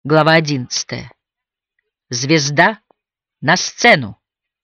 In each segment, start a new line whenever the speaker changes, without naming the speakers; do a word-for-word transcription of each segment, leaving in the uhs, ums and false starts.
Глава одиннадцатая. Звезда на сцену.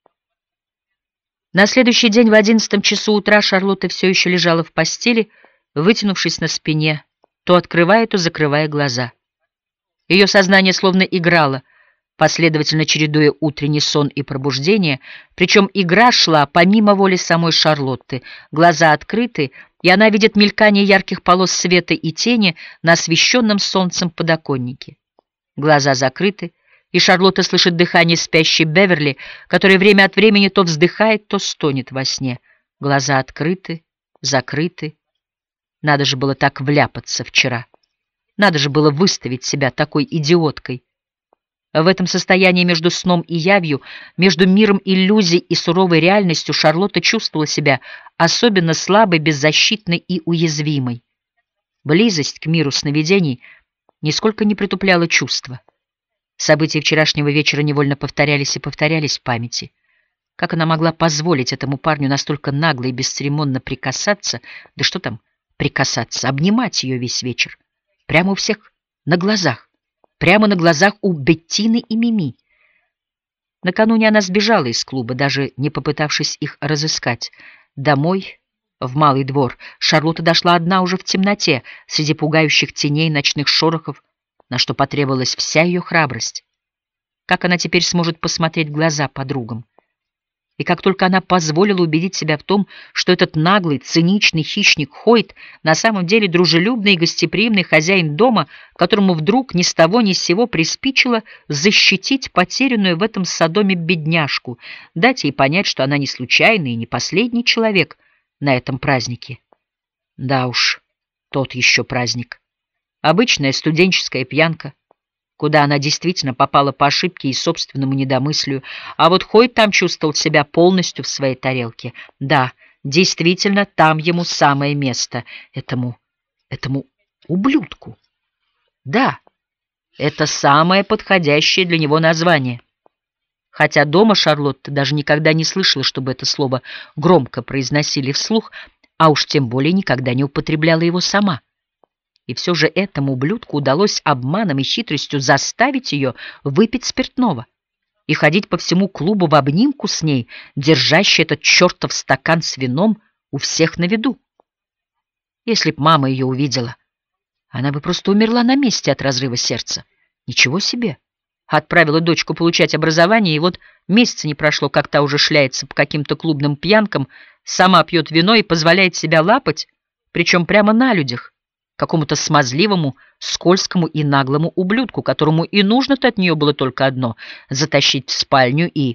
На следующий день в одиннадцатом часу утра Шарлотта все еще лежала в постели, вытянувшись на спине, то открывая, то закрывая глаза. Ее сознание словно играло, последовательно чередуя утренний сон и пробуждение, причем игра шла помимо воли самой Шарлотты. Глаза открыты, и она видит мелькание ярких полос света и тени на освещенном солнцем подоконнике. Глаза закрыты, и Шарлотта слышит дыхание спящей Беверли, которая время от времени то вздыхает, то стонет во сне. Глаза открыты, закрыты. Надо же было так вляпаться вчера. Надо же было выставить себя такой идиоткой. В этом состоянии между сном и явью, между миром иллюзий и суровой реальностью Шарлотта чувствовала себя особенно слабой, беззащитной и уязвимой. Близость к миру сновидений нисколько не притупляла чувства. События вчерашнего вечера невольно повторялись и повторялись в памяти. Как она могла позволить этому парню настолько нагло и бесцеремонно прикасаться, да что там прикасаться, обнимать ее весь вечер, прямо у всех на глазах, прямо на глазах у Беттины и Мими. Накануне она сбежала из клуба, даже не попытавшись их разыскать. Домой, в Малый двор, Шарлотта дошла одна уже в темноте, среди пугающих теней, ночных шорохов, на что потребовалась вся ее храбрость. Как она теперь сможет посмотреть в глаза подругам? И как только она позволила убедить себя в том, что этот наглый, циничный хищник Хойт на самом деле дружелюбный и гостеприимный хозяин дома, которому вдруг ни с того ни с сего приспичило защитить потерянную в этом Содоме бедняжку, дать ей понять, что она не случайный и не последний человек на этом празднике. Да уж, тот еще праздник. Обычная студенческая пьянка, куда она действительно попала по ошибке и собственному недомыслию, а вот Хойт там чувствовал себя полностью в своей тарелке. Да, действительно, там ему самое место, этому, этому ублюдку. Да, это самое подходящее для него название. Хотя дома Шарлотта даже никогда не слышала, чтобы это слово громко произносили вслух, а уж тем более никогда не употребляла его сама. И все же этому ублюдку удалось обманом и хитростью заставить ее выпить спиртного и ходить по всему клубу в обнимку с ней, держащий этот чертов стакан с вином у всех на виду. Если б мама ее увидела, она бы просто умерла на месте от разрыва сердца. Ничего себе! Отправила дочку получать образование, и вот месяца не прошло, как та уже шляется по каким-то клубным пьянкам, сама пьет вино и позволяет себя лапать, причем прямо на людях, какому-то смазливому, скользкому и наглому ублюдку, которому и нужно-то от нее было только одно — затащить в спальню и...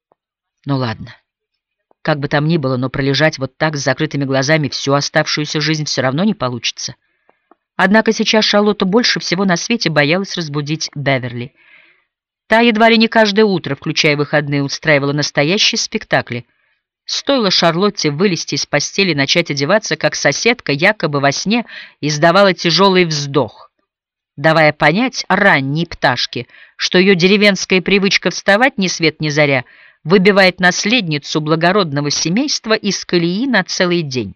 Ну ладно, как бы там ни было, но пролежать вот так с закрытыми глазами всю оставшуюся жизнь все равно не получится. Однако сейчас Шарлотта больше всего на свете боялась разбудить Беверли. Та едва ли не каждое утро, включая выходные, устраивала настоящие спектакли. Стоило Шарлотте вылезти из постели и начать одеваться, как соседка якобы во сне издавала тяжелый вздох, давая понять ранней пташке, что ее деревенская привычка вставать ни свет ни заря выбивает наследницу благородного семейства из колеи на целый день.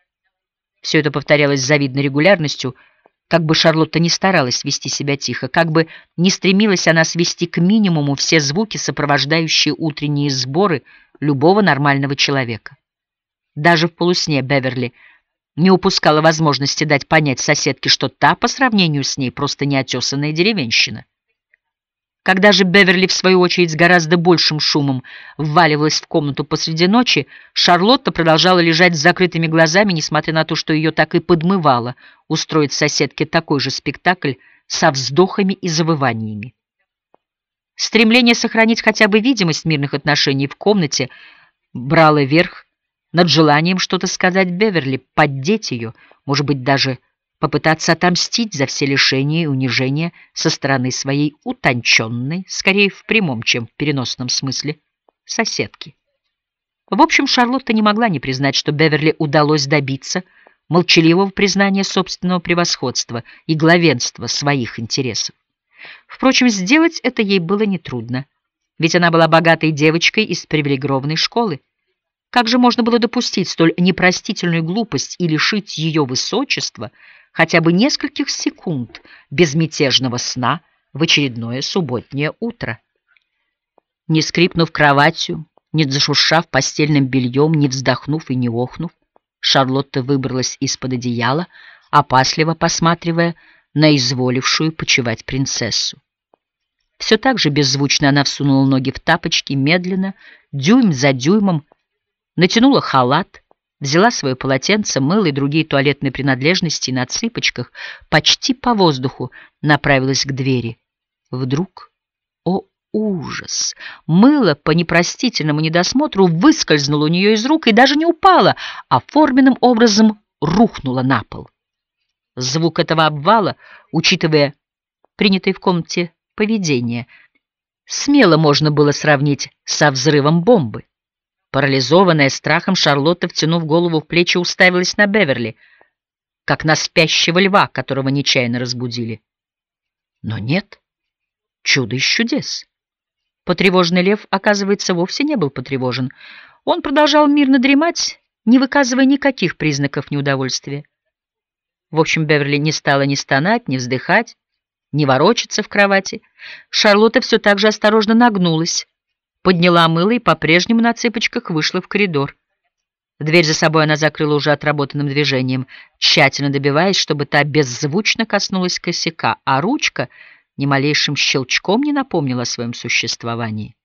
Все это повторялось с завидной регулярностью, как бы Шарлотта ни старалась вести себя тихо, как бы не стремилась она свести к минимуму все звуки, сопровождающие утренние сборы любого нормального человека. Даже в полусне Беверли не упускала возможности дать понять соседке, что та по сравнению с ней просто неотесанная деревенщина. Когда же Беверли, в свою очередь, с гораздо большим шумом вваливалась в комнату посреди ночи, Шарлотта продолжала лежать с закрытыми глазами, несмотря на то, что ее так и подмывало устроить соседке такой же спектакль со вздохами и завываниями. Стремление сохранить хотя бы видимость мирных отношений в комнате брало верх над желанием что-то сказать Беверли, поддеть ее, может быть, даже попытаться отомстить за все лишения и унижения со стороны своей утонченной, скорее в прямом, чем в переносном смысле, соседки. В общем, Шарлотта не могла не признать, что Беверли удалось добиться молчаливого признания собственного превосходства и главенства своих интересов. Впрочем, сделать это ей было нетрудно, ведь она была богатой девочкой из привилегированной школы. Как же можно было допустить столь непростительную глупость и лишить ее высочества хотя бы нескольких секунд безмятежного сна в очередное субботнее утро. Не скрипнув кроватью, не зашуршав постельным бельем, не вздохнув и не охнув, Шарлотта выбралась из-под одеяла, опасливо посматривая на изволившую почивать принцессу. Все так же беззвучно она всунула ноги в тапочки, медленно, дюйм за дюймом, натянула халат, взяла свое полотенце, мыло и другие туалетные принадлежности и на цыпочках, почти по воздуху, направилась к двери. Вдруг, о ужас! Мыло по непростительному недосмотру выскользнуло у нее из рук и даже не упало, а форменным образом рухнуло на пол. Звук этого обвала, учитывая принятое в комнате поведение, смело можно было сравнить со взрывом бомбы. Парализованная страхом, Шарлотта, втянув голову в плечи, уставилась на Беверли, как на спящего льва, которого нечаянно разбудили. Но нет, чудо из чудес. Потревоженный лев, оказывается, вовсе не был потревожен. Он продолжал мирно дремать, не выказывая никаких признаков неудовольствия. В общем, Беверли не стала ни стонать, ни вздыхать, ни ворочаться в кровати. Шарлотта все так же осторожно нагнулась, подняла мыло и по-прежнему на цыпочках вышла в коридор. Дверь за собой она закрыла уже отработанным движением, тщательно добиваясь, чтобы та беззвучно коснулась косяка, а ручка ни малейшим щелчком не напомнила о своем существовании.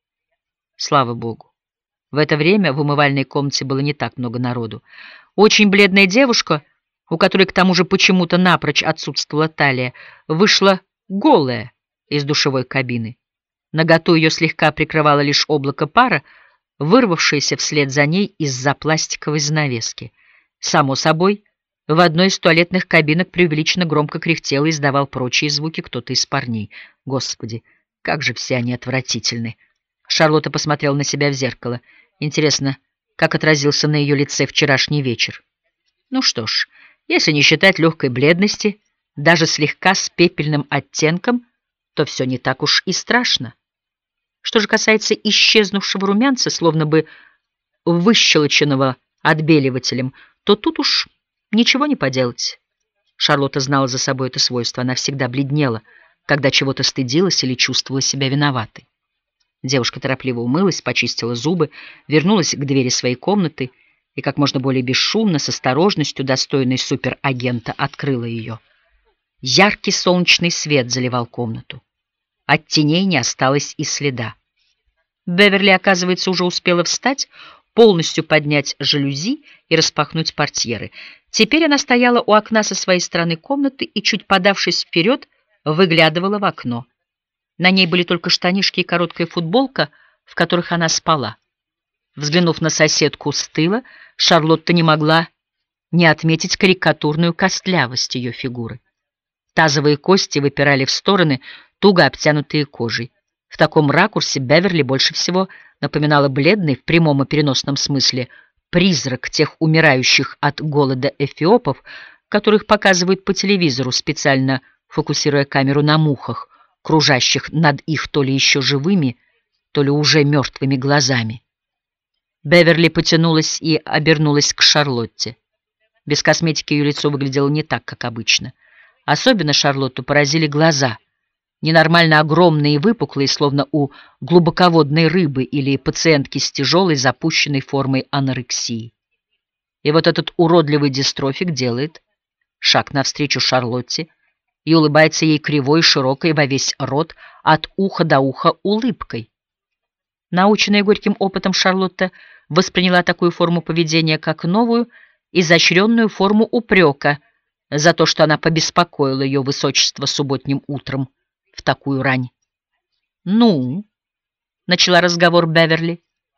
Слава богу, в это время в умывальной комнате было не так много народу. Очень бледная девушка, у которой к тому же почему-то напрочь отсутствовала талия, вышла голая из душевой кабины. Наготу ее слегка прикрывало лишь облако пара, вырвавшееся вслед за ней из-за пластиковой занавески. Само собой, в одной из туалетных кабинок преувеличенно громко кряхтел и издавал прочие звуки кто-то из парней. Господи, как же все они отвратительны! Шарлотта посмотрела на себя в зеркало. Интересно, как отразился на ее лице вчерашний вечер. Ну что ж, если не считать легкой бледности, даже слегка с пепельным оттенком, то все не так уж и страшно. Что же касается исчезнувшего румянца, словно бы выщелоченного отбеливателем, то тут уж ничего не поделать. Шарлотта знала за собой это свойство. Она всегда бледнела, когда чего-то стыдилась или чувствовала себя виноватой. Девушка торопливо умылась, почистила зубы, вернулась к двери своей комнаты и как можно более бесшумно, с осторожностью, достойной суперагента, открыла ее. Яркий солнечный свет заливал комнату. От теней не осталось и следа. Беверли, оказывается, уже успела встать, полностью поднять жалюзи и распахнуть портьеры. Теперь она стояла у окна со своей стороны комнаты и, чуть подавшись вперед, выглядывала в окно. На ней были только штанишки и короткая футболка, в которых она спала. Взглянув на соседку с тыла, Шарлотта не могла не отметить карикатурную костлявость ее фигуры. Тазовые кости выпирали в стороны, туго обтянутые кожей. В таком ракурсе Беверли больше всего напоминала бледный, в прямом и переносном смысле, призрак тех умирающих от голода эфиопов, которых показывают по телевизору, специально фокусируя камеру на мухах, кружащих над их то ли еще живыми, то ли уже мертвыми глазами. Беверли потянулась и обернулась к Шарлотте. Без косметики ее лицо выглядело не так, как обычно. Особенно Шарлотту поразили глаза, ненормально огромные и выпуклые, словно у глубоководной рыбы или пациентки с тяжелой запущенной формой анорексии. И вот этот уродливый дистрофик делает шаг навстречу Шарлотте и улыбается ей кривой, широкой во весь рот, от уха до уха улыбкой. Наученная горьким опытом, Шарлотта восприняла такую форму поведения как новую, изощренную форму упрека за то, что она побеспокоила ее высочество субботним утром в такую рань. «Ну?» — начала разговор Беверли.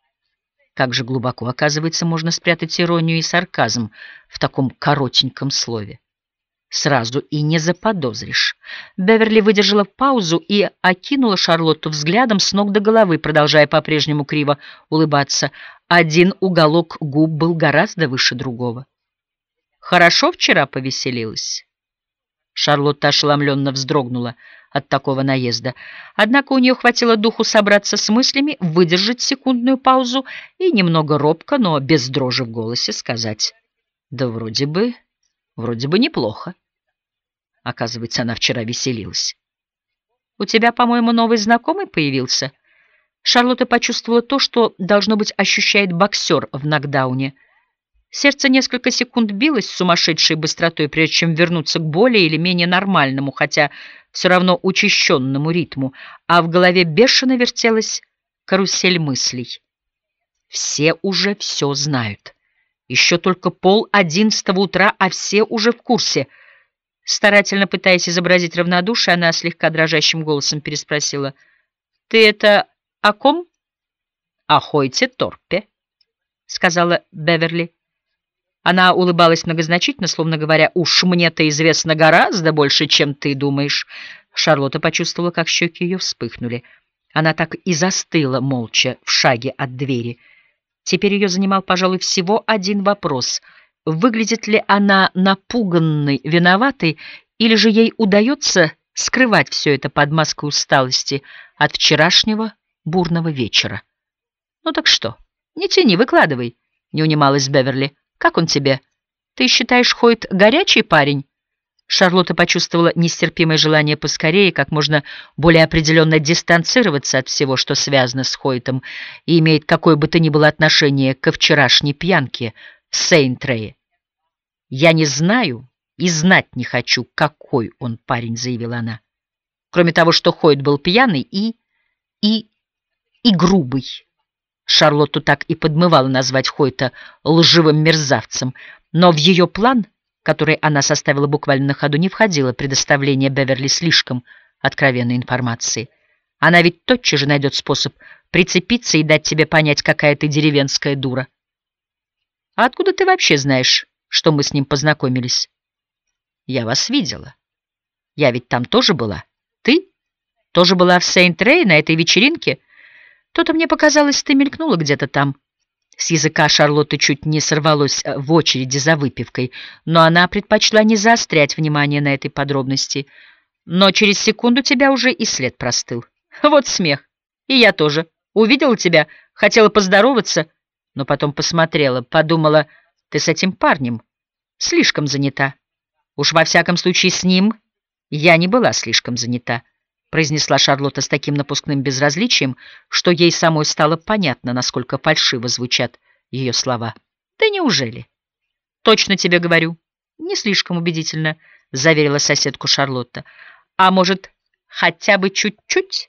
Как же глубоко, оказывается, можно спрятать иронию и сарказм в таком коротеньком слове. Сразу и не заподозришь. Беверли выдержала паузу и окинула Шарлотту взглядом с ног до головы, продолжая по-прежнему криво улыбаться. Один уголок губ был гораздо выше другого. «Хорошо вчера повеселилась?» Шарлотта ошеломленно вздрогнула от такого наезда. Однако у нее хватило духу собраться с мыслями, выдержать секундную паузу и немного робко, но без дрожи в голосе сказать: «Да вроде бы, вроде бы неплохо». Оказывается, она вчера веселилась. У тебя, по-моему, новый знакомый появился?» Шарлотта почувствовала то, что, должно быть, ощущает боксер в нокдауне. Сердце несколько секунд билось с сумасшедшей быстротой, прежде чем вернуться к более или менее нормальному, хотя все равно учащенному ритму, а в голове бешено вертелась карусель мыслей. Все уже все знают. Еще только пол одиннадцатого утра, а все уже в курсе. Старательно пытаясь изобразить равнодушие, она слегка дрожащим голосом переспросила: «Ты это о ком?» «О Хойте Торпе», — сказала Беверли. Она улыбалась многозначительно, словно говоря: «Уж мне-то известно гораздо больше, чем ты думаешь». Шарлотта почувствовала, как щеки ее вспыхнули. Она так и застыла молча в шаге от двери. Теперь ее занимал, пожалуй, всего один вопрос. Выглядит ли она напуганной, виноватой, или же ей удается скрывать все это под маской усталости от вчерашнего бурного вечера? «Ну так что? Не тяни, выкладывай», — не унималась Беверли. «Как он тебе? Ты считаешь, Хойт горячий парень?» Шарлотта почувствовала нестерпимое желание поскорее, как можно более определенно дистанцироваться от всего, что связано с Хойтом и имеет какое бы то ни было отношение ко вчерашней пьянке в Сейнт-Трее. «Я не знаю и знать не хочу, какой он парень», — заявила она. «Кроме того, что Хойт был пьяный и... и... и грубый». Шарлотту так и подмывало назвать Хойта лживым мерзавцем, но в ее план, который она составила буквально на ходу, не входило предоставление Беверли слишком откровенной информации. Она ведь тотчас же найдет способ прицепиться и дать тебе понять, какая ты деревенская дура. «А откуда ты вообще знаешь, что мы с ним познакомились?» «Я вас видела. Я ведь там тоже была. Ты тоже была в Сейнт-Трее на этой вечеринке?» «То-то мне показалось, ты мелькнула где-то там». С языка Шарлотты чуть не сорвалось в очереди за выпивкой, но она предпочла не заострять внимание на этой подробности. «Но через секунду тебя уже и след простыл. Вот смех. И я тоже. Увидела тебя, хотела поздороваться, но потом посмотрела, подумала, ты с этим парнем слишком занята. Уж во всяком случае с ним я не была слишком занята», произнесла Шарлотта с таким напускным безразличием, что ей самой стало понятно, насколько фальшиво звучат ее слова. «Да неужели?» «Точно тебе говорю. Не слишком убедительно», — заверила соседку Шарлотта. «А может, хотя бы чуть-чуть?»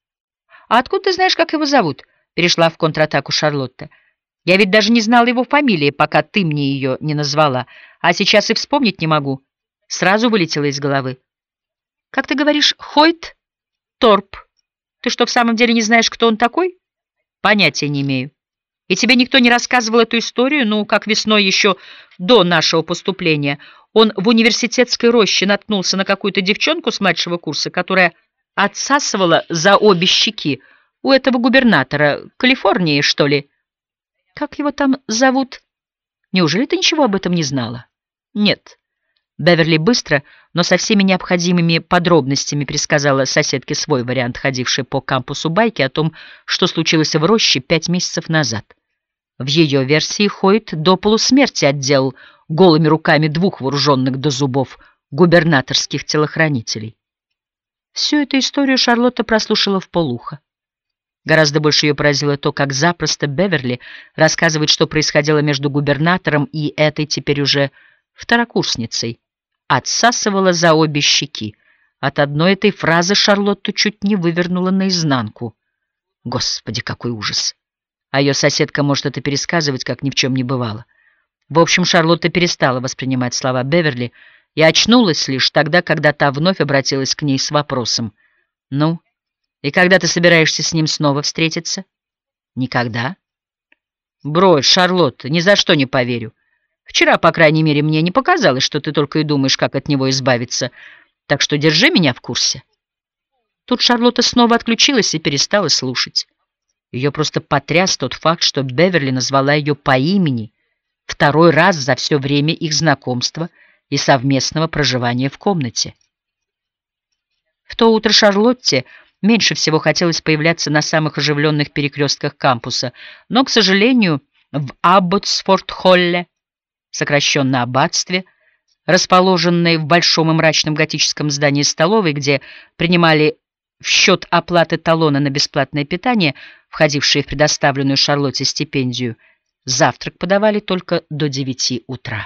«А откуда ты знаешь, как его зовут?» — перешла в контратаку Шарлотта. «Я ведь даже не знала его фамилии, пока ты мне ее не назвала, а сейчас и вспомнить не могу. Сразу вылетело из головы». «Как ты говоришь, Хойт Торп? Ты что, в самом деле не знаешь, кто он такой?» «Понятия не имею. И тебе никто не рассказывал эту историю? Ну, как весной еще до нашего поступления он в университетской роще наткнулся на какую-то девчонку с младшего курса, которая отсасывала за обе щеки у этого губернатора Калифорнии, что ли? Как его там зовут? Неужели ты ничего об этом не знала?» «Нет». Беверли быстро, но со всеми необходимыми подробностями пересказала соседке свой вариант, ходившей по кампусу байки, о том, что случилось в роще пять месяцев назад. В ее версии Хойт до полусмерти отделал голыми руками двух вооруженных до зубов губернаторских телохранителей. Всю эту историю Шарлотта прослушала вполуха. Гораздо больше ее поразило то, как запросто Беверли рассказывает, что происходило между губернатором и этой теперь уже второкурсницей. Отсасывала за обе щеки. От одной этой фразы Шарлотту чуть не вывернула наизнанку. Господи, какой ужас! А ее соседка может это пересказывать, как ни в чем не бывало. В общем, Шарлотта перестала воспринимать слова Беверли и очнулась лишь тогда, когда та вновь обратилась к ней с вопросом. «Ну, и когда ты собираешься с ним снова встретиться?» «Никогда». «Брось, Шарлотта, ни за что не поверю. Вчера, по крайней мере, мне не показалось, что ты только и думаешь, как от него избавиться. Так что держи меня в курсе». Тут Шарлотта снова отключилась и перестала слушать. Ее просто потряс тот факт, что Беверли назвала ее по имени второй раз за все время их знакомства и совместного проживания в комнате. В то утро Шарлотте меньше всего хотелось появляться на самых оживленных перекрестках кампуса, но, к сожалению, в Абботсфорд-Холле, сокращенно аббатстве, расположенной в большом и мрачном готическом здании столовой, где принимали В счет оплаты талона на бесплатное питание, входившее в предоставленную Шарлотте стипендию, завтрак подавали только до девяти утра.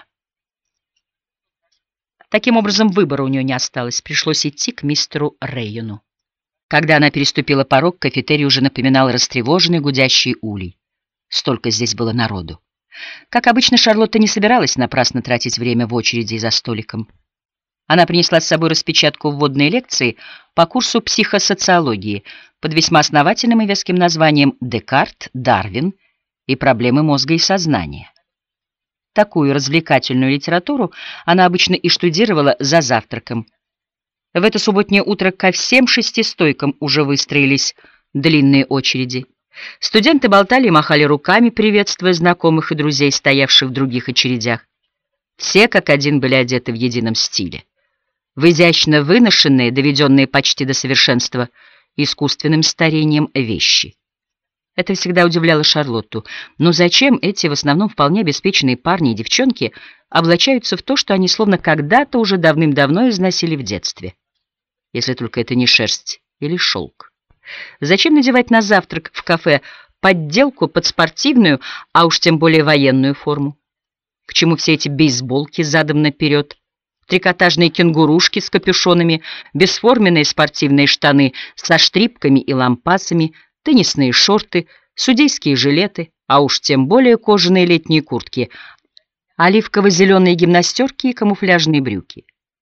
Таким образом, выбора у нее не осталось, пришлось идти к мистеру Рейюну. Когда она переступила порог, кафетерий уже напоминал растревоженный гудящий улей. Столько здесь было народу. Как обычно, Шарлотта не собиралась напрасно тратить время в очереди за столиком. Она принесла с собой распечатку вводной лекции по курсу психосоциологии под весьма основательным и веским названием «Декарт, Дарвин и проблемы мозга и сознания». Такую развлекательную литературу она обычно и штудировала за завтраком. В это субботнее утро ко всем шести стойкам уже выстроились длинные очереди. Студенты болтали и махали руками, приветствуя знакомых и друзей, стоявших в других очередях. Все как один были одеты в едином стиле. В изящно выношенные, доведенные почти до совершенства искусственным старением вещи. Это всегда удивляло Шарлотту. Но зачем эти в основном вполне обеспеченные парни и девчонки облачаются в то, что они словно когда-то уже давным-давно износили в детстве? Если только это не шерсть или шелк. Зачем надевать на завтрак в кафе подделку под спортивную, а уж тем более военную форму? К чему все эти бейсболки задом наперед, трикотажные кенгурушки с капюшонами, бесформенные спортивные штаны со штрипками и лампасами, теннисные шорты, судейские жилеты, а уж тем более кожаные летние куртки, оливково-зеленые гимнастерки и камуфляжные брюки?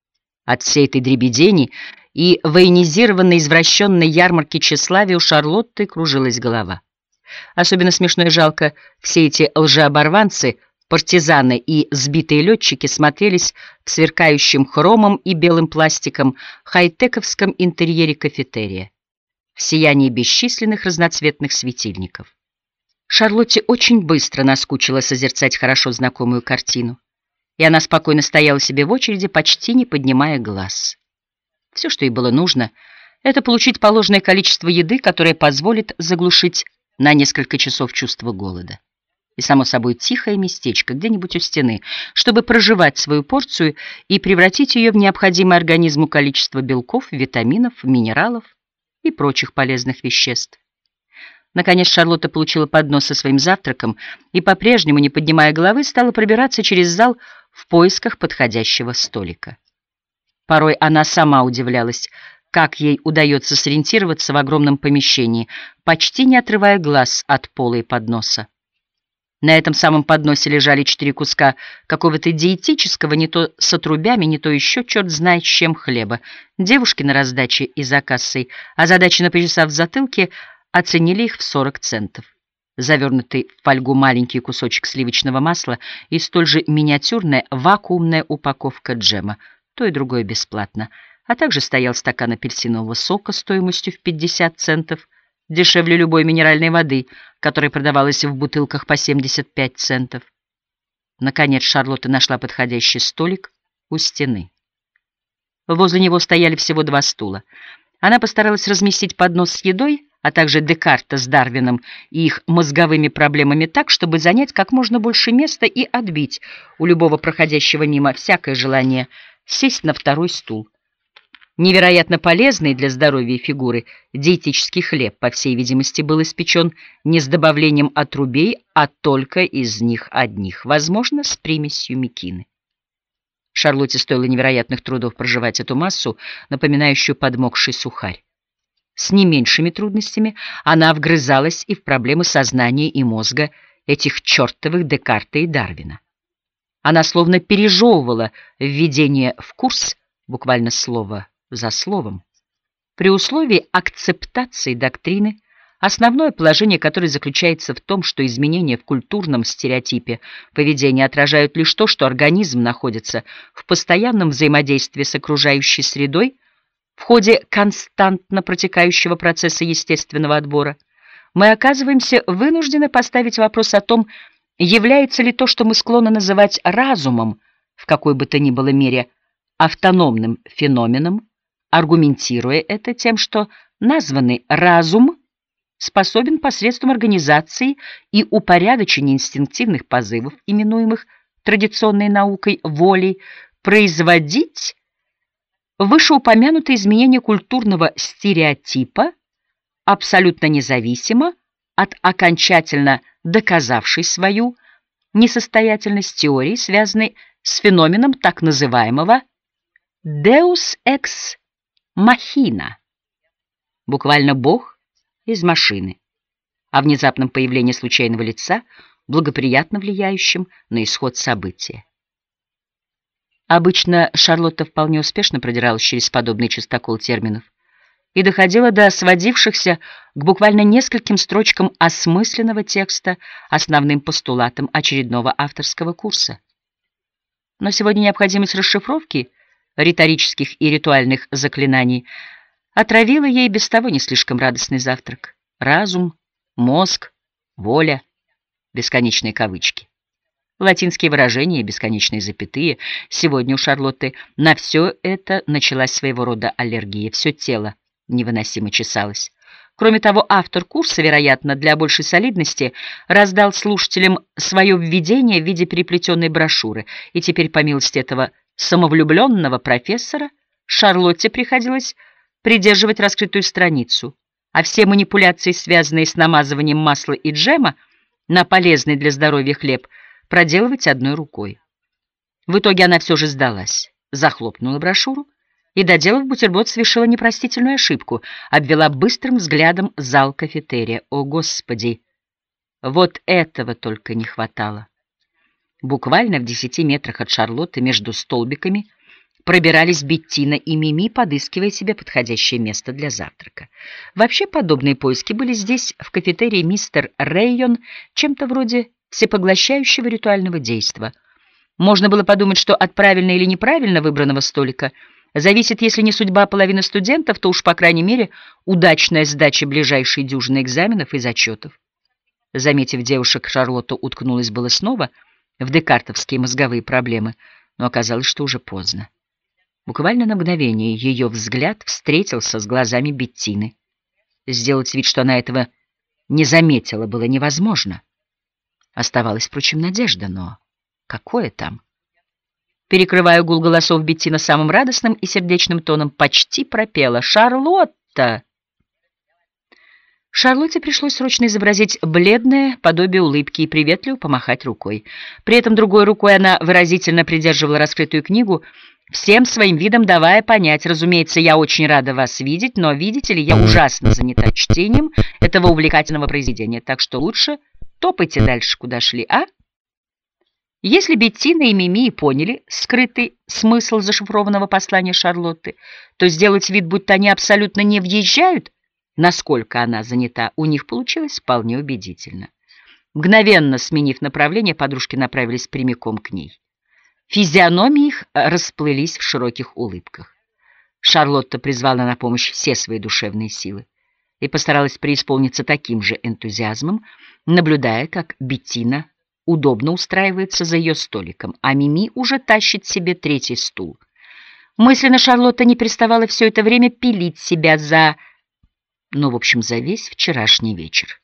От всей этой дребедени и военизированной извращенной ярмарки тщеславия у Шарлотты кружилась голова. Особенно смешно и жалко все эти лжеоборванцы, партизаны и сбитые летчики смотрелись в сверкающем хромом и белым пластиком хай-тековском интерьере кафетерия, в сиянии бесчисленных разноцветных светильников. Шарлотте очень быстро наскучило созерцать хорошо знакомую картину, и она спокойно стояла себе в очереди, почти не поднимая глаз. Все, что ей было нужно, это получить положенное количество еды, которое позволит заглушить на несколько часов чувство голода. И, само собой, тихое местечко где-нибудь у стены, чтобы прожевать свою порцию и превратить ее в необходимое организму количество белков, витаминов, минералов и прочих полезных веществ. Наконец Шарлотта получила поднос со своим завтраком и, по-прежнему, не поднимая головы, стала пробираться через зал в поисках подходящего столика. Порой она сама удивлялась, как ей удается сориентироваться в огромном помещении, почти не отрывая глаз от пола и подноса. На этом самом подносе лежали четыре куска какого-то диетического, не то с отрубями, не то еще черт знает с чем хлеба. Девушки на раздаче и за кассой, озадаченно почесав в затылке, оценили их в сорок центов. Завернутый в фольгу маленький кусочек сливочного масла и столь же миниатюрная вакуумная упаковка джема. То и другое бесплатно. А также стоял стакан апельсинового сока стоимостью в пятьдесят центов, дешевле любой минеральной воды, которая продавалась в бутылках по семьдесят пять центов. Наконец Шарлотта нашла подходящий столик у стены. Возле него стояли всего два стула. Она постаралась разместить поднос с едой, а также Декарта с Дарвином и их мозговыми проблемами так, чтобы занять как можно больше места и отбить у любого проходящего мимо всякое желание сесть на второй стул. Невероятно полезный для здоровья фигуры диетический хлеб, по всей видимости, был испечен не с добавлением отрубей, а только из них одних, возможно, с примесью мекины. Шарлотте стоило невероятных трудов прожевать эту массу, напоминающую подмокший сухарь. С не меньшими трудностями она вгрызалась и в проблемы сознания и мозга этих чертовых Декарта и Дарвина. Она словно пережевывала введение в курс, буквально слово за словом, при условии акцептации доктрины, основное положение которой заключается в том, что изменения в культурном стереотипе поведения отражают лишь то, что организм находится в постоянном взаимодействии с окружающей средой в ходе константно протекающего процесса естественного отбора. Мы оказываемся вынуждены поставить вопрос о том, является ли то, что мы склонны называть разумом, в какой бы то ни было мере автономным феноменом, аргументируя это тем, что названный разум способен посредством организации и упорядочения инстинктивных позывов, именуемых традиционной наукой волей, производить Вышеупомянутое изменение культурного стереотипа абсолютно независимо от окончательно доказавшей свою несостоятельность теории, связанной с феноменом так называемого «deus ex machina», буквально «бог из машины», о внезапном появлении случайного лица, благоприятно влияющем на исход события. Обычно Шарлотта вполне успешно продиралась через подобный чистокол терминов и доходила до сводившихся к буквально нескольким строчкам осмысленного текста основным постулатом очередного авторского курса. Но сегодня необходимость расшифровки риторических и ритуальных заклинаний отравила ей без того не слишком радостный завтрак. Разум, мозг, воля, бесконечные кавычки, латинские выражения и бесконечные запятые. Сегодня у Шарлотты на все это началась своего рода аллергия. Все тело невыносимо чесалось. Кроме того, автор курса, вероятно, для большей солидности, раздал слушателям свое введение в виде переплетенной брошюры, и теперь, по милости этого самовлюбленного профессора, Шарлотте приходилось придерживать раскрытую страницу, а все манипуляции, связанные с намазыванием масла и джема на полезный для здоровья хлеб, проделывать одной рукой. В итоге она все же сдалась, захлопнула брошюру и, доделав бутерброд, совершила непростительную ошибку, обвела быстрым взглядом зал кафетерия. О, Господи! Вот этого только не хватало. Буквально в десяти метрах от Шарлотты между столбиками пробирались Беттина и Мими, подыскивая себе подходящее место для завтрака. Вообще, подобные поиски были здесь, в кафетерии «Мистер Рейон», чем-то вроде всепоглощающего ритуального действа. Можно было подумать, что от правильно или неправильно выбранного столика зависит, если не судьба половины студентов, то уж, по крайней мере, удачная сдача ближайшей дюжины экзаменов и зачетов. Заметив девушек, Шарлотта уткнулась было снова в декартовские мозговые проблемы, но оказалось, что уже поздно. Буквально на мгновение ее взгляд встретился с глазами Беттины. Сделать вид, что она этого не заметила, было невозможно. Оставалась, впрочем, надежда, но какое там? Перекрывая гул голосов, Беттина самым радостным и сердечным тоном почти пропела: «Шарлотта!» Шарлотте пришлось срочно изобразить бледное подобие улыбки и приветливо помахать рукой. При этом другой рукой она выразительно придерживала раскрытую книгу, всем своим видом давая понять: разумеется, я очень рада вас видеть, но, видите ли, я ужасно занята чтением этого увлекательного произведения, так что лучше топайте дальше, куда шли, а? Если Беттина и Мими поняли скрытый смысл зашифрованного послания Шарлотты, то сделать вид, будто они абсолютно не въезжают, насколько она занята, у них получилось вполне убедительно. Мгновенно сменив направление, подружки направились прямиком к ней. Физиономии их расплылись в широких улыбках. Шарлотта призвала на помощь все свои душевные силы и постаралась преисполниться таким же энтузиазмом, наблюдая, как Беттина удобно устраивается за ее столиком, а Мими уже тащит себе третий стул. Мысленно Шарлотта не переставала все это время пилить себя за... ну, в общем, за весь вчерашний вечер.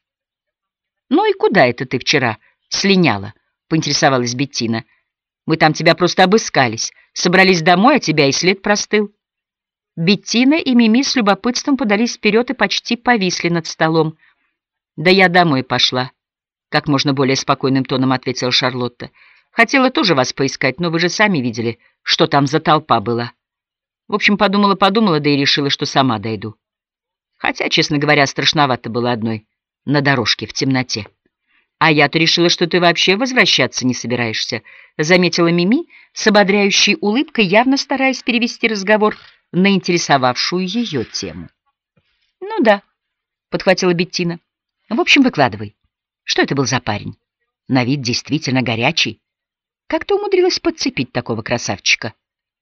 «Ну и куда это ты вчера слиняла?» — поинтересовалась Беттина. «Мы там тебя просто обыскались, собрались домой, а тебя и след простыл». Беттина и Мими с любопытством подались вперед и почти повисли над столом. «Да я домой пошла», — как можно более спокойным тоном ответила Шарлотта. «Хотела тоже вас поискать, но вы же сами видели, что там за толпа была. В общем, подумала-подумала, да и решила, что сама дойду. Хотя, честно говоря, страшновато было одной на дорожке в темноте». «А я-то решила, что ты вообще возвращаться не собираешься», — заметила Мими с ободряющей улыбкой, явно стараясь перевести разговор на интересовавшую ее тему. «Ну да», — подхватила Беттина. «В общем, выкладывай. Что это был за парень? На вид действительно горячий. Как ты умудрилась подцепить такого красавчика?»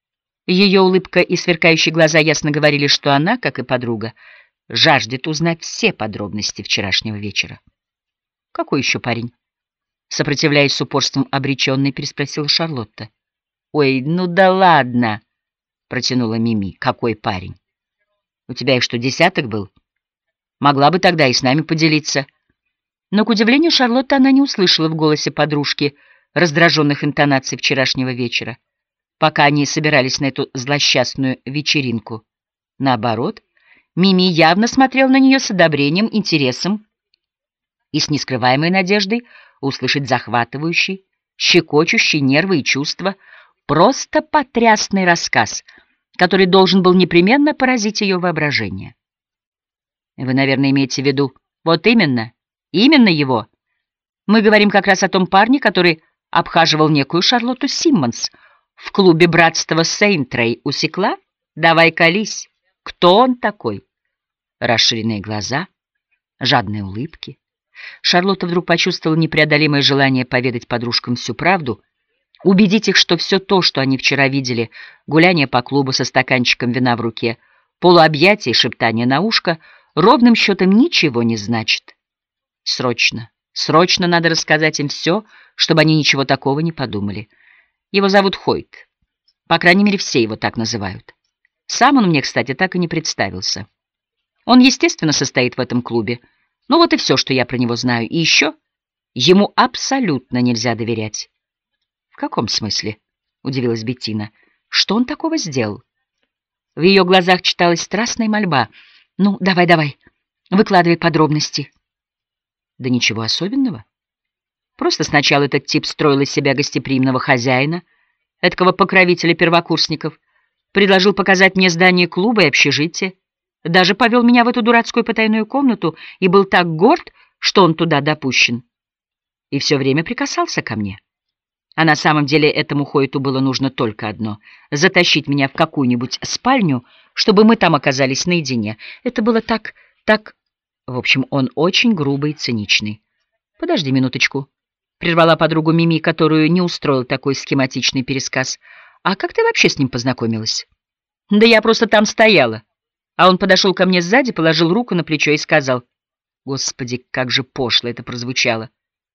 Ее улыбка и сверкающие глаза ясно говорили, что она, как и подруга, жаждет узнать все подробности вчерашнего вечера. «Какой еще парень?» Сопротивляясь с упорством обреченной, переспросила Шарлотта. «Ой, ну да ладно!» — протянула Мими. «Какой парень? У тебя их что, десяток был? Могла бы тогда и с нами поделиться». Но, к удивлению Шарлотты, она не услышала в голосе подружки раздраженных интонаций вчерашнего вечера. пока они собирались на эту злосчастную вечеринку. Наоборот, Мими явно смотрел на нее с одобрением, интересом и с нескрываемой надеждой услышать захватывающий, щекочущий нервы и чувства, просто потрясный рассказ, который должен был непременно поразить ее воображение. Вы, наверное, имеете в виду вот именно, именно его. Мы говорим как раз о том парне, который обхаживал некую Шарлотту Симмонс в клубе братства Сейнтрей. Усекла? Давай колись. Кто он такой? Расширенные глаза, жадные улыбки. Шарлотта вдруг почувствовала непреодолимое желание поведать подружкам всю правду, убедить их, что все то, что они вчера видели, гуляние по клубу со стаканчиком вина в руке, полуобъятия и шептание на ушко, ровным счетом ничего не значит. Срочно, срочно надо рассказать им все, чтобы они ничего такого не подумали. Его зовут Хойт. По крайней мере, все его так называют. Сам он мне, кстати, так и не представился. Он, естественно, состоит в этом клубе. Ну вот и все, что я про него знаю. И еще ему абсолютно нельзя доверять. — В каком смысле? — удивилась Беттина. — Что он такого сделал? В ее глазах читалась страстная мольба. — Ну, давай, давай, выкладывай подробности. — Да ничего особенного. Просто сначала этот тип строил из себя гостеприимного хозяина, эткого покровителя первокурсников, предложил показать мне здание клуба и общежития, даже повел меня в эту дурацкую потайную комнату и был так горд, что он туда допущен. И все время прикасался ко мне. А на самом деле этому Хойту было нужно только одно — затащить меня в какую-нибудь спальню, чтобы мы там оказались наедине. Это было так, так... В общем, он очень грубый и циничный. — Подожди минуточку, — прервала подругу Мими, которую не устроил такой схематичный пересказ. — А как ты вообще с ним познакомилась? — Да я просто там стояла. А он подошел ко мне сзади, положил руку на плечо и сказал: «Господи, как же пошло это прозвучало!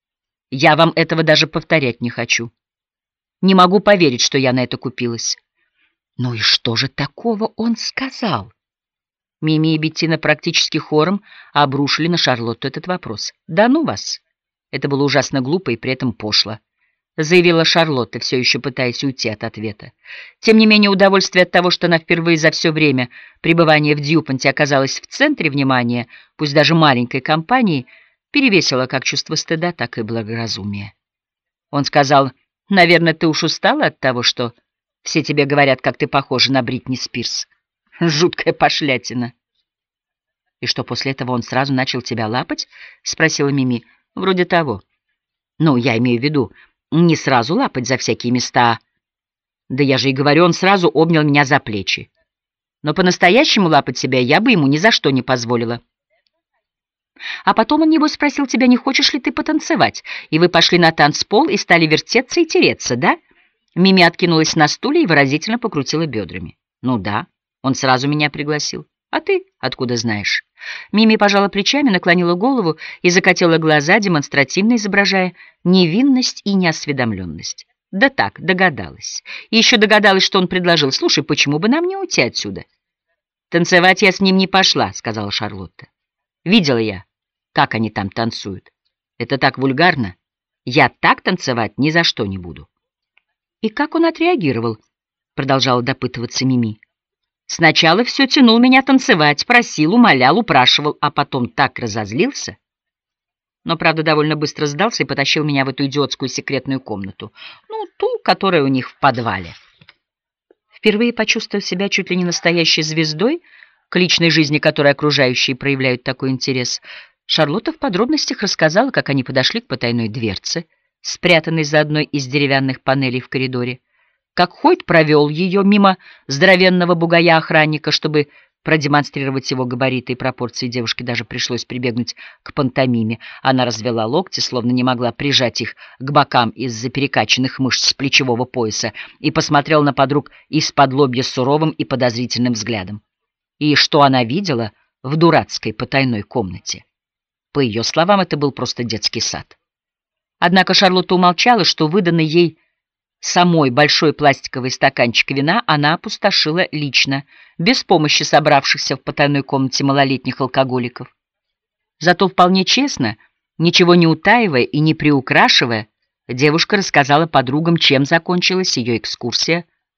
Я вам этого даже повторять не хочу. Не могу поверить, что я на это купилась». Ну и что же такого он сказал? Мими и Беттина практически хором обрушили на Шарлотту этот вопрос. «Да ну вас!» Это было ужасно глупо и при этом пошло, заявила Шарлотта, все еще пытаясь уйти от ответа. Тем не менее, удовольствие от того, что она впервые за все время пребывания в Дьюпонте оказалась в центре внимания, пусть даже маленькой компании, перевесило как чувство стыда, так и благоразумие. Он сказал: «Наверное, ты уж устала от того, что все тебе говорят, как ты похожа на Бритни Спирс. Жуткая пошлятина». «И что, после этого он сразу начал тебя лапать?» — спросила Мими. «Вроде того. Ну, я имею в виду, не сразу лапать за всякие места. Да я же и говорю, он сразу обнял меня за плечи. Но по-настоящему лапать себя я бы ему ни за что не позволила. А потом он, небось, спросил тебя, не хочешь ли ты потанцевать, и вы пошли на танцпол и стали вертеться и тереться, да?» Мими откинулась на стуле и выразительно покрутила бедрами. «Ну да, он сразу меня пригласил. А ты откуда знаешь?» Мими пожала плечами, наклонила голову и закатила глаза, демонстративно изображая невинность и неосведомленность. «Да так, догадалась. И еще догадалась, что он предложил: слушай, почему бы нам не уйти отсюда?» «Танцевать я с ним не пошла», — сказала Шарлотта. «Видела я, как они там танцуют. Это так вульгарно. Я так танцевать ни за что не буду». «И как он отреагировал?» — продолжала допытываться Мими. «Сначала все тянул меня танцевать, просил, умолял, упрашивал, а потом так разозлился. Но, правда, довольно быстро сдался и потащил меня в эту идиотскую секретную комнату, ну, ту, которая у них в подвале». Впервые почувствовав себя чуть ли не настоящей звездой, к личной жизни которой окружающие проявляют такой интерес, Шарлотта в подробностях рассказала, как они подошли к потайной дверце, спрятанной за одной из деревянных панелей в коридоре, как Хойт провел ее мимо здоровенного бугая-охранника, чтобы продемонстрировать его габариты и пропорции. Девушке даже пришлось прибегнуть к пантомиме. Она развела локти, словно не могла прижать их к бокам из-за перекачанных мышц плечевого пояса, и посмотрел на подруг из-под лобья суровым и подозрительным взглядом. И что она видела в дурацкой потайной комнате? По ее словам, это был просто детский сад. Однако Шарлотта умолчала, что выданный ей самой большой пластиковый стаканчик вина она опустошила лично, без помощи собравшихся в потайной комнате малолетних алкоголиков. Зато вполне честно, ничего не утаивая и не приукрашивая, девушка рассказала подругам, чем закончилась ее экскурсия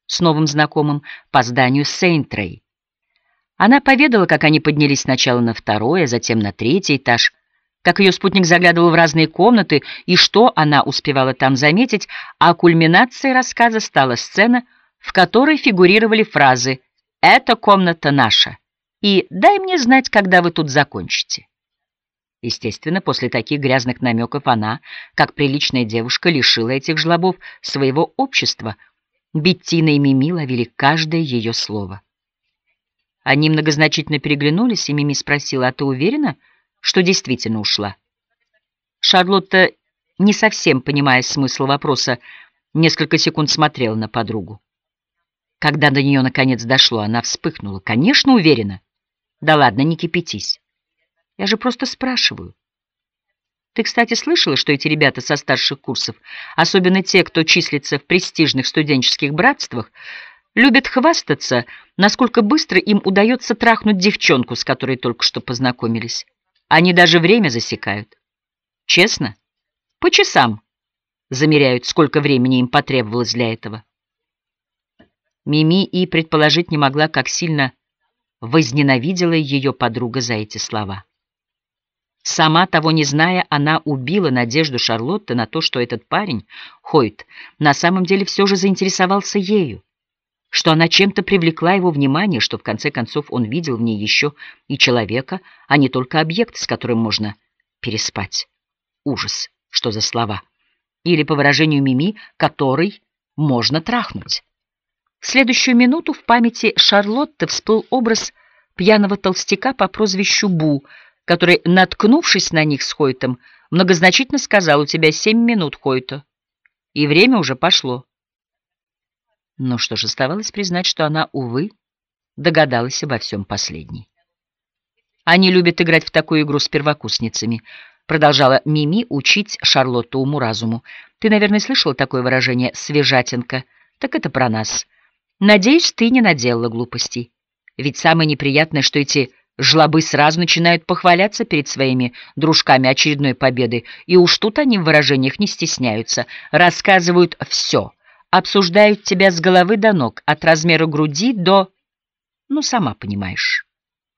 с новым знакомым по зданию Сейнт-Рэй. Она поведала, как они поднялись сначала на второй, а затем на третий этаж, как ее спутник заглядывал в разные комнаты и что она успевала там заметить, а кульминацией рассказа стала сцена, в которой фигурировали фразы «Это комната наша» и «Дай мне знать, когда вы тут закончите». Естественно, после таких грязных намеков она, как приличная девушка, лишила этих жлобов своего общества. Беттина и Мими ловили каждое ее слово. Они многозначительно переглянулись, и Мими спросила: «А ты уверена, что действительно ушла?» Шарлотта, не совсем понимая смысл вопроса, несколько секунд смотрела на подругу. Когда до нее наконец дошло, она вспыхнула. «Конечно, уверена. Да ладно, не кипятись. Я же просто спрашиваю. Ты, кстати, слышала, что эти ребята со старших курсов, особенно те, кто числится в престижных студенческих братствах, любят хвастаться, насколько быстро им удается трахнуть девчонку, с которой только что познакомились. Они даже время засекают. Честно? По часам замеряют, сколько времени им потребовалось для этого». Мими и предположить не могла, как сильно возненавидела ее подруга за эти слова. Сама того не зная, она убила надежду Шарлотты на то, что этот парень, Хойт, на самом деле все же заинтересовался ею, что она чем-то привлекла его внимание, что в конце концов он видел в ней еще и человека, а не только объект, с которым можно переспать. Ужас, что за слова. Или, по выражению Мими, который можно трахнуть. В следующую минуту в памяти Шарлотты всплыл образ пьяного толстяка по прозвищу Бу, который, наткнувшись на них с Хойтом, многозначительно сказал: «У тебя семь минут, Хойто». И время уже пошло. Но что же, оставалось признать, что она, увы, догадалась обо всем последней. «Они любят играть в такую игру с первокурсницами», — продолжала Мими учить Шарлотту уму-разуму. «Ты, наверное, слышала такое выражение «свежатинка»? Так это про нас. Надеюсь, ты не наделала глупостей. Ведь самое неприятное, что эти жлобы сразу начинают похваляться перед своими дружками очередной победой, и уж тут они в выражениях не стесняются, рассказывают все, обсуждают тебя с головы до ног, от размера груди до... ну, сама понимаешь».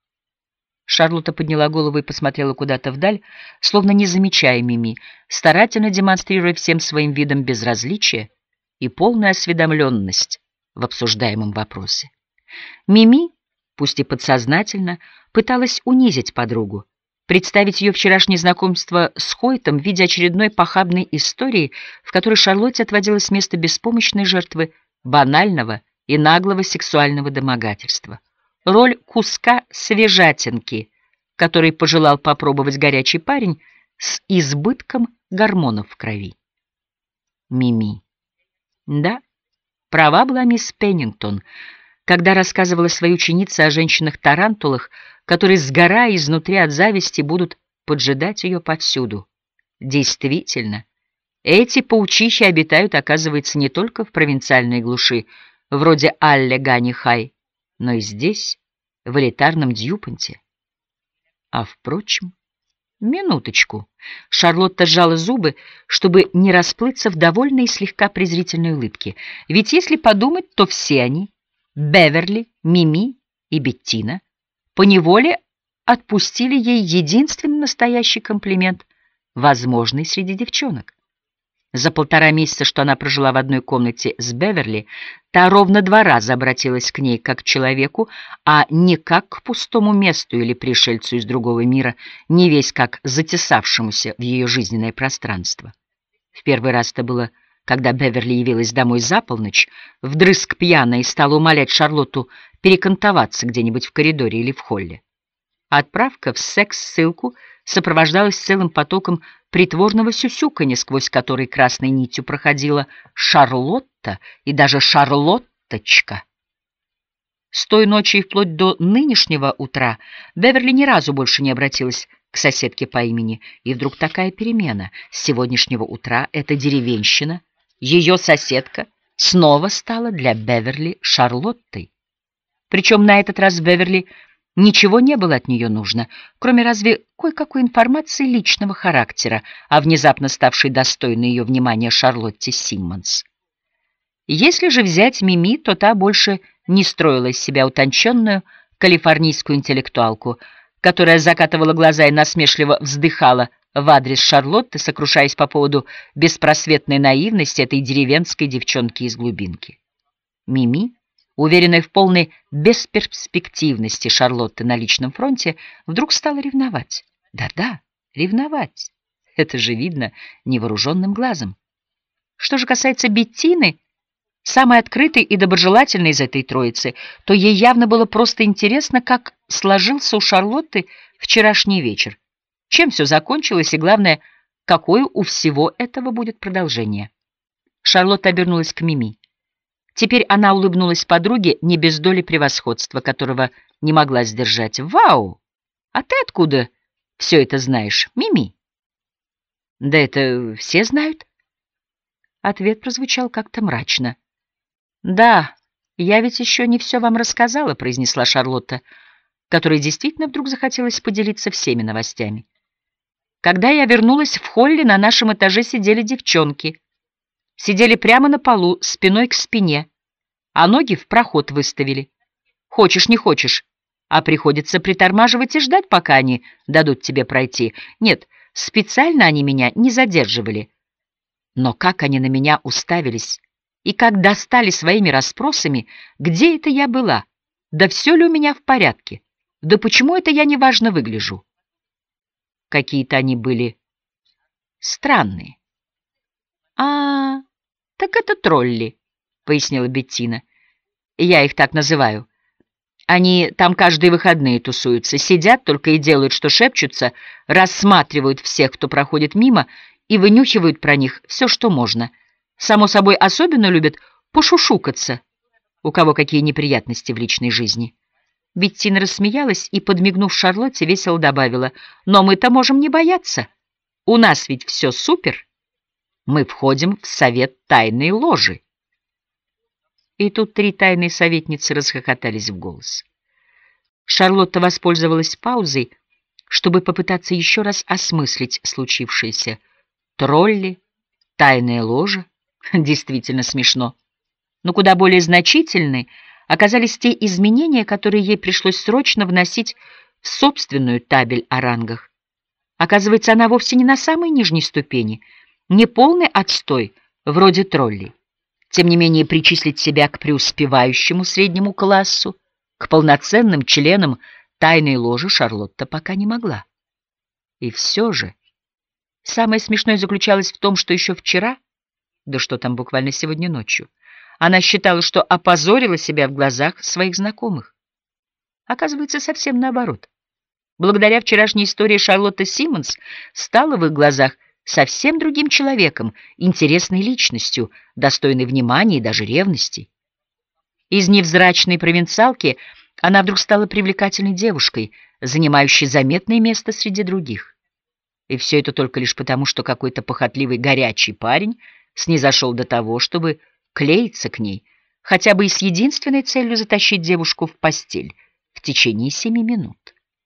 Шарлотта подняла голову и посмотрела куда-то вдаль, словно не замечая Мими, старательно демонстрируя всем своим видом безразличие и полную осведомленность в обсуждаемом вопросе. Мими, пусть и подсознательно, пыталась унизить подругу, представить ее вчерашнее знакомство с Хойтом в виде очередной похабной истории, в которой Шарлотте отводилось место беспомощной жертвы банального и наглого сексуального домогательства. Роль куска свежатинки, который пожелал попробовать горячий парень с избытком гормонов в крови. Мими. Да, права была мисс Пеннингтон, когда рассказывала своей ученице о женщинах-тарантулах, которые, сгорая изнутри от зависти, будут поджидать ее повсюду. Действительно, эти паучищи обитают, оказывается, не только в провинциальной глуши, вроде Алле-Гани-Хай, но и здесь, в элитарном Дьюпонте. А впрочем, минуточку. Шарлотта сжала зубы, чтобы не расплыться в довольной и слегка презрительной улыбке. Ведь если подумать, то все они, Беверли, Мими и Беттина, поневоле отпустили ей единственный настоящий комплимент, возможный среди девчонок. За полтора месяца, что она прожила в одной комнате с Беверли, та ровно два раза обратилась к ней как к человеку, а не как к пустому месту или пришельцу из другого мира, не весь как затесавшемуся в ее жизненное пространство. В первый раз это было, когда Беверли явилась домой за полночь, вдрызг пьяная, и стала умолять Шарлотту перекантоваться где-нибудь в коридоре или в холле. Отправка в секс-ссылку сопровождалась целым потоком притворного сюсюканья, сквозь который красной нитью проходила Шарлотта и даже Шарлотточка. С той ночи и вплоть до нынешнего утра Беверли ни разу больше не обратилась к соседке по имени, и вдруг такая перемена. С сегодняшнего утра эта деревенщина, ее соседка, снова стала для Беверли Шарлоттой. Причем на этот раз Беверли ничего не было от нее нужно, кроме разве кое-какой информации личного характера о внезапно ставшей достойной ее внимания Шарлотте Симмонс. Если же взять Мими, то та больше не строила из себя утонченную калифорнийскую интеллектуалку, которая закатывала глаза и насмешливо вздыхала в адрес Шарлотты, сокрушаясь по поводу беспросветной наивности этой деревенской девчонки из глубинки. Мими, уверенная в полной бесперспективности Шарлотты на личном фронте, вдруг стала ревновать. Да-да, ревновать. Это же видно невооруженным глазом. Что же касается Беттины, самой открытой и доброжелательной из этой троицы, то ей явно было просто интересно, как сложился у Шарлотты вчерашний вечер, чем все закончилось и, главное, какое у всего этого будет продолжение. Шарлотта обернулась к Мими. Теперь она улыбнулась подруге не без доли превосходства, которого не могла сдержать. «Вау! А ты откуда все это знаешь, Мими?» «Да это все знают». Ответ прозвучал как-то мрачно. «Да, я ведь еще не все вам рассказала», — произнесла Шарлотта, которой действительно вдруг захотелось поделиться всеми новостями. «Когда я вернулась в холле, на нашем этаже сидели девчонки. Сидели прямо на полу, спиной к спине, а ноги в проход выставили. Хочешь, не хочешь, а приходится притормаживать и ждать, пока они дадут тебе пройти. Нет, специально они меня не задерживали. Но как они на меня уставились и как достали своими расспросами, где это я была, да все ли у меня в порядке, да почему это я неважно выгляжу. Какие-то они были странные. «А, так это тролли», — пояснила Беттина. «Я их так называю. Они там каждые выходные тусуются, сидят только и делают, что шепчутся, рассматривают всех, кто проходит мимо, и вынюхивают про них все, что можно. Само собой, особенно любят пошушукаться, у кого какие неприятности в личной жизни». Беттина рассмеялась и, подмигнув Шарлотте, весело добавила: «Но мы-то можем не бояться. У нас ведь все супер. Мы входим в совет тайной ложи». И тут три тайные советницы расхохотались в голос. Шарлотта воспользовалась паузой, чтобы попытаться еще раз осмыслить случившееся. Тролли, тайная ложа — действительно смешно. Но куда более значительны оказались те изменения, которые ей пришлось срочно вносить в собственную табель о рангах. Оказывается, она вовсе не на самой нижней ступени, не полный отстой, вроде троллей. Тем не менее, причислить себя к преуспевающему среднему классу, к полноценным членам тайной ложи Шарлотта пока не могла. И все же самое смешное заключалось в том, что еще вчера, да что там буквально сегодня ночью, она считала, что опозорила себя в глазах своих знакомых. Оказывается, совсем наоборот. Благодаря вчерашней истории Шарлотта Симмонс стала в их глазах совсем другим человеком, интересной личностью, достойной внимания и даже ревности. Из невзрачной провинциалки она вдруг стала привлекательной девушкой, занимающей заметное место среди других. И все это только лишь потому, что какой-то похотливый горячий парень снизошел до того, чтобы клеиться к ней, хотя бы и с единственной целью затащить девушку в постель в течение семи минут.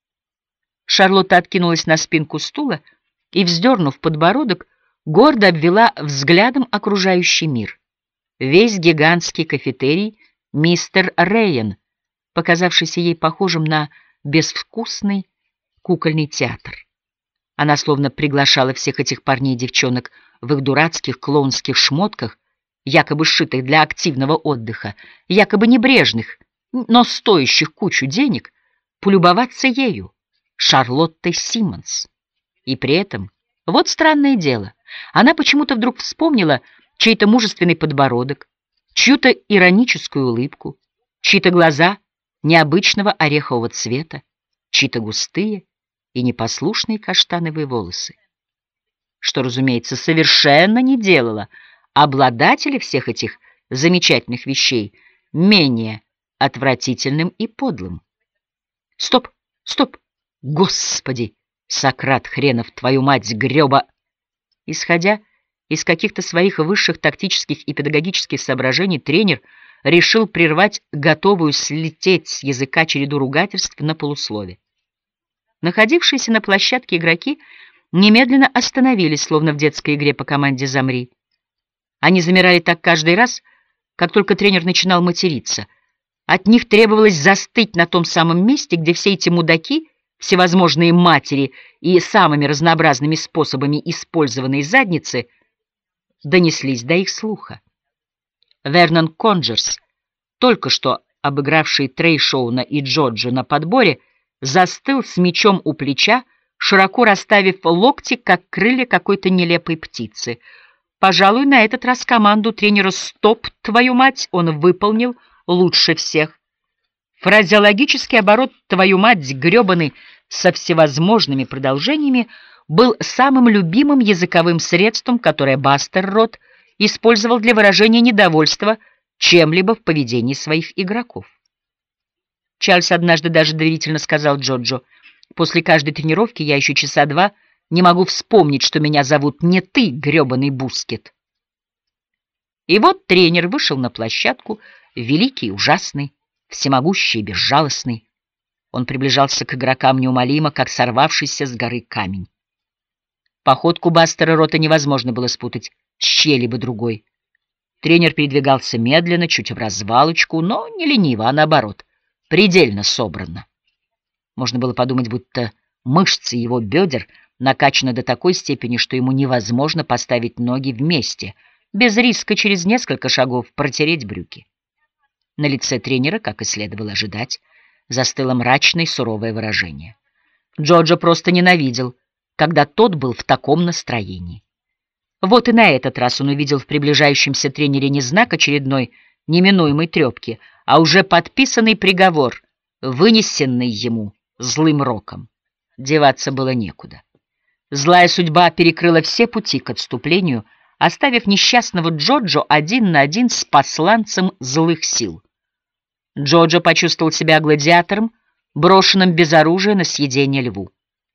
Шарлотта откинулась на спинку стула и, вздернув подбородок, гордо обвела взглядом окружающий мир. Весь гигантский кафетерий «Мистер Рэйен», показавшийся ей похожим на безвкусный кукольный театр. Она словно приглашала всех этих парней и девчонок в их дурацких клоунских шмотках, якобы сшитых для активного отдыха, якобы небрежных, но стоящих кучу денег, полюбоваться ею, Шарлоттой Симмонс. И при этом, вот странное дело, она почему-то вдруг вспомнила чей-то мужественный подбородок, чью-то ироническую улыбку, чьи-то глаза необычного орехового цвета, чьи-то густые и непослушные каштановые волосы. Что, разумеется, совершенно не делало обладателя всех этих замечательных вещей менее отвратительным и подлым. Стоп, стоп, господи, Сократ хренов, твою мать, грёба! Исходя из каких-то своих высших тактических и педагогических соображений, тренер решил прервать готовую слететь с языка череду ругательств на полуслове. Находившиеся на площадке игроки немедленно остановились, словно в детской игре по команде «Замри». Они замирали так каждый раз, как только тренер начинал материться. От них требовалось застыть на том самом месте, где все эти мудаки, всевозможные матери и самыми разнообразными способами использованные задницы, донеслись до их слуха. Вернон Конджерс, только что обыгравший Трейшоуна и Джоджо на подборе, застыл с мечом у плеча, широко расставив локти, как крылья какой-то нелепой птицы. Пожалуй, на этот раз команду тренера «Стоп, твою мать!» он выполнил лучше всех. Фразеологический оборот «твою мать, гребаный» со всевозможными продолжениями был самым любимым языковым средством, которое Бастер Рот использовал для выражения недовольства чем-либо в поведении своих игроков. Чарльз однажды даже доверительно сказал Джоджо: «После каждой тренировки я еще часа два не могу вспомнить, что меня зовут не ты, гребаный Бускет». И вот тренер вышел на площадку, великий, ужасный, всемогущий и безжалостный. Он приближался к игрокам неумолимо, как сорвавшийся с горы камень. Походку Бастера Рота невозможно было спутать с чьей-либо другой. Тренер передвигался медленно, чуть в развалочку, но не лениво, а наоборот, предельно собранно. Можно было подумать, будто мышцы его бедер накачаны до такой степени, что ему невозможно поставить ноги вместе, без риска через несколько шагов протереть брюки. На лице тренера, как и следовало ожидать, застыло мрачное и суровое выражение. Джоджо просто ненавидел, когда тот был в таком настроении. Вот и на этот раз он увидел в приближающемся тренере не знак очередной неминуемой трепки, а уже подписанный приговор, вынесенный ему злым роком. Деваться было некуда. Злая судьба перекрыла все пути к отступлению, оставив несчастного Джоджо один на один с посланцем злых сил. Джоджо почувствовал себя гладиатором, брошенным без оружия на съедение льву.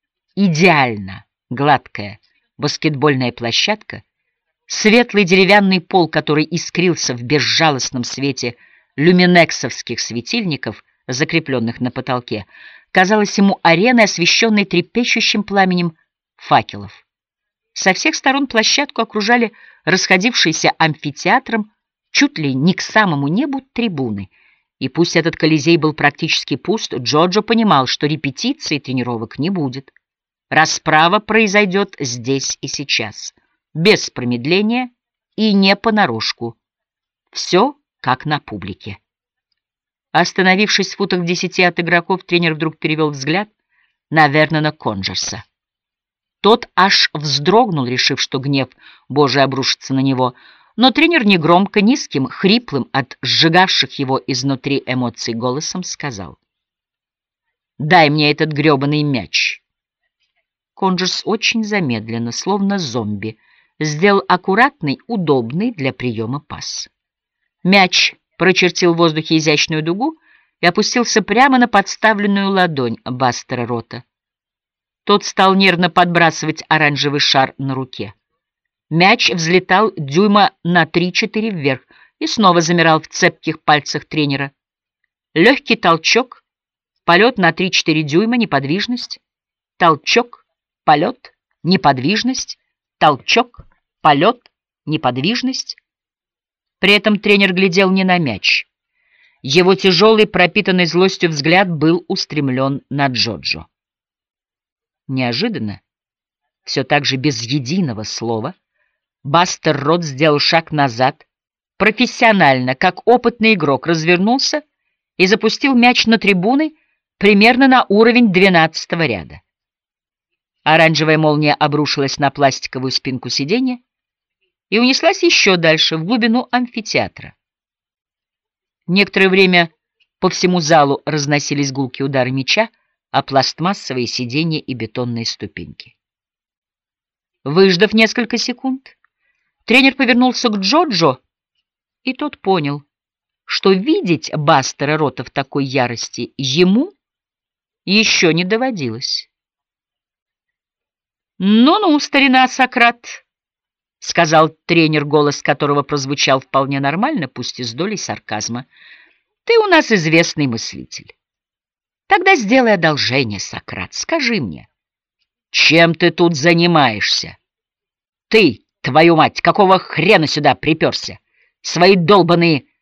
Идеально гладкая баскетбольная площадка, светлый деревянный пол, который искрился в безжалостном свете люминексовских светильников, закрепленных на потолке, казалась ему ареной, освещенной трепещущим пламенем факелов. Со всех сторон площадку окружали расходившиеся амфитеатром чуть ли не к самому небу трибуны. И пусть этот колизей был практически пуст, Джоджо понимал, что репетиций и тренировок не будет. Расправа произойдет здесь и сейчас, без промедления и не понарошку. Все как на публике. Остановившись в футах в десяти от игроков, тренер вдруг перевел взгляд на Вернона Конджерса. Тот аж вздрогнул, решив, что гнев Божий обрушится на него, но тренер негромко, низким, хриплым от сжигавших его изнутри эмоций голосом сказал: «Дай мне этот гребаный мяч». Конджерс очень замедленно, словно зомби, сделал аккуратный, удобный для приема пас. Мяч прочертил в воздухе изящную дугу и опустился прямо на подставленную ладонь Бастера Рота. Тот стал нервно подбрасывать оранжевый шар на руке. Мяч взлетал дюйма на три-четыре вверх и снова замирал в цепких пальцах тренера. Легкий толчок, полет на три-четыре дюйма, неподвижность, толчок, полет, неподвижность, толчок, полет, неподвижность. При этом тренер глядел не на мяч. Его тяжелый, пропитанный злостью взгляд был устремлен на Джоджо. Неожиданно, все так же без единого слова, Бастер Рот сделал шаг назад, профессионально, как опытный игрок, развернулся и запустил мяч на трибуны примерно на уровень двенадцатого ряда. Оранжевая молния обрушилась на пластиковую спинку сиденья и унеслась еще дальше, в глубину амфитеатра. Некоторое время по всему залу разносились гулкие удары мяча о пластмассовые сиденья и бетонные ступеньки. Выждав несколько секунд, тренер повернулся к Джоджо, и тот понял, что видеть Бастера Рота в такой ярости ему еще не доводилось. «Ну-ну, старина Сократ», — сказал тренер, голос которого прозвучал вполне нормально, пусть и с долей сарказма, — «ты у нас известный мыслитель. Тогда сделай одолжение, Сократ, скажи мне, чем ты тут занимаешься? Ты, твою мать, какого хрена сюда приперся? Свои долбаные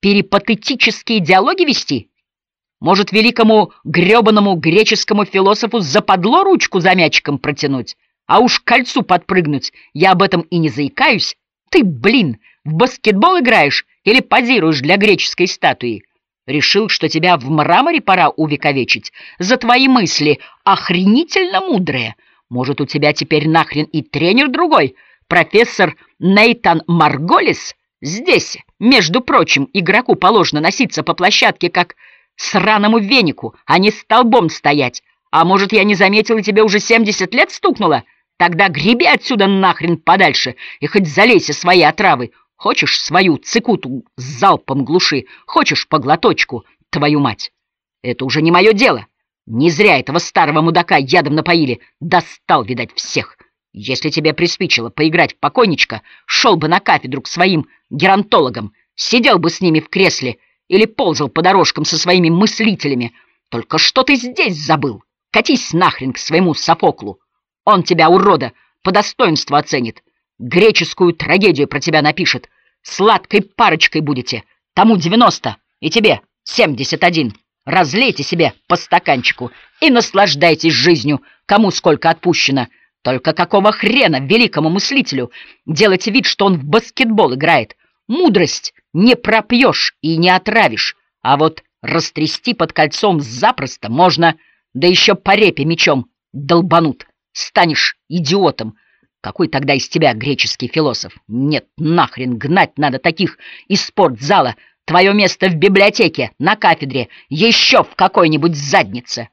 перипатетические диалоги вести? Может, великому гребаному греческому философу западло ручку за мячиком протянуть, а уж к кольцу подпрыгнуть? Я об этом и не заикаюсь. Ты, блин, в баскетбол играешь или позируешь для греческой статуи? Решил, что тебя в мраморе пора увековечить? За твои мысли охренительно мудрые. Может, у тебя теперь нахрен и тренер другой, профессор Нейтан Марголис? Здесь, между прочим, игроку положено носиться по площадке, как сраному венику, а не столбом стоять. А может, я не заметил, и тебе уже семьдесят лет стукнуло? Тогда греби отсюда нахрен подальше и хоть залейся свои отравы. Хочешь свою цикуту с залпом глуши, хочешь по глоточку, твою мать. Это уже не мое дело. Не зря этого старого мудака ядом напоили. Достал, видать, всех. Если тебе приспичило поиграть в покойничка, шел бы на кафедру к своим геронтологам, сидел бы с ними в кресле или ползал по дорожкам со своими мыслителями. Только что ты здесь забыл? Катись нахрен к своему Софоклу. Он тебя, урода, по достоинству оценит. Греческую трагедию про тебя напишет. Сладкой парочкой будете. Тому девяносто, и тебе семьдесят один. Разлейте себе по стаканчику и наслаждайтесь жизнью, кому сколько отпущено. Только какого хрена великому мыслителю делать вид, что он в баскетбол играет? Мудрость не пропьешь и не отравишь, а вот растрясти под кольцом запросто можно, да еще по репе мечом долбанут. Станешь идиотом. Какой тогда из тебя греческий философ? Нет, нахрен, гнать надо таких из спортзала. Твое место в библиотеке, на кафедре, еще в какой-нибудь заднице.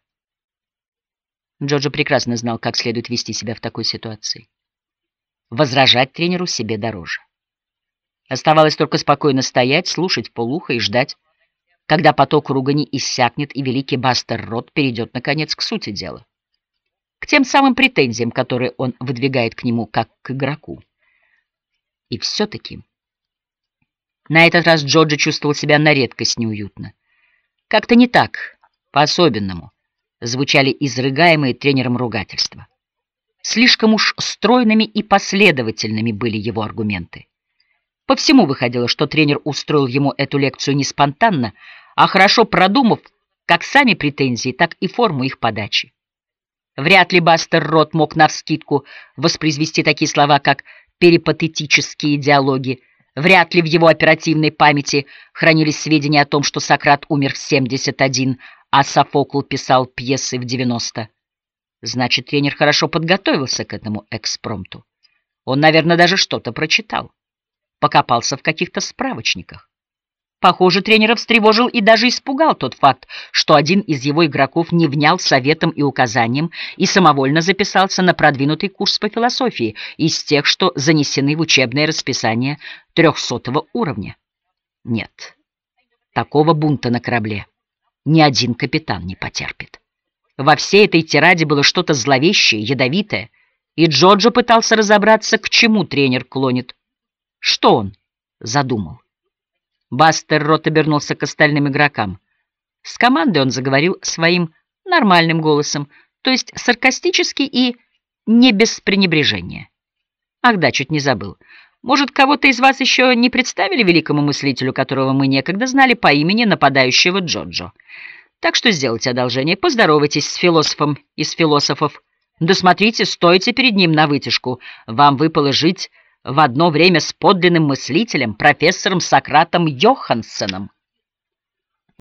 Джоджо прекрасно знал, как следует вести себя в такой ситуации. Возражать тренеру себе дороже. Оставалось только спокойно стоять, слушать вполуха и ждать, когда поток ругани иссякнет и великий Бастер Рот перейдет, наконец, к сути дела. К тем самым претензиям, которые он выдвигает к нему как к игроку. И все-таки на этот раз Джоджо чувствовал себя на редкость неуютно. Как-то не так, по-особенному, звучали изрыгаемые тренером ругательства. Слишком уж стройными и последовательными были его аргументы. По всему выходило, что тренер устроил ему эту лекцию не спонтанно, а хорошо продумав как сами претензии, так и форму их подачи. Вряд ли Бастер Рот мог навскидку воспроизвести такие слова, как «перипатетические диалоги». Вряд ли в его оперативной памяти хранились сведения о том, что Сократ умер в семьдесят один, а Софокл писал пьесы в девяносто. Значит, тренер хорошо подготовился к этому экспромту. Он, наверное, даже что-то прочитал. Покопался в каких-то справочниках. Похоже, тренера встревожил и даже испугал тот факт, что один из его игроков не внял советам и указаниям и самовольно записался на продвинутый курс по философии из тех, что занесены в учебное расписание трехсотого уровня. Нет, такого бунта на корабле ни один капитан не потерпит. Во всей этой тираде было что-то зловещее, ядовитое, и Джоджо пытался разобраться, к чему тренер клонит. Что он задумал? Бастер Рот обернулся к остальным игрокам. С командой он заговорил своим нормальным голосом, то есть саркастически и не без пренебрежения. Ах да, чуть не забыл. Может, кого-то из вас еще не представили великому мыслителю, которого мы некогда знали по имени нападающего Джоджо? Так что сделайте одолжение, поздоровайтесь с философом из философов. Досмотрите, стойте перед ним на вытяжку. Вам выпало жить в одно время с подлинным мыслителем, профессором Сократом Йоханссеном.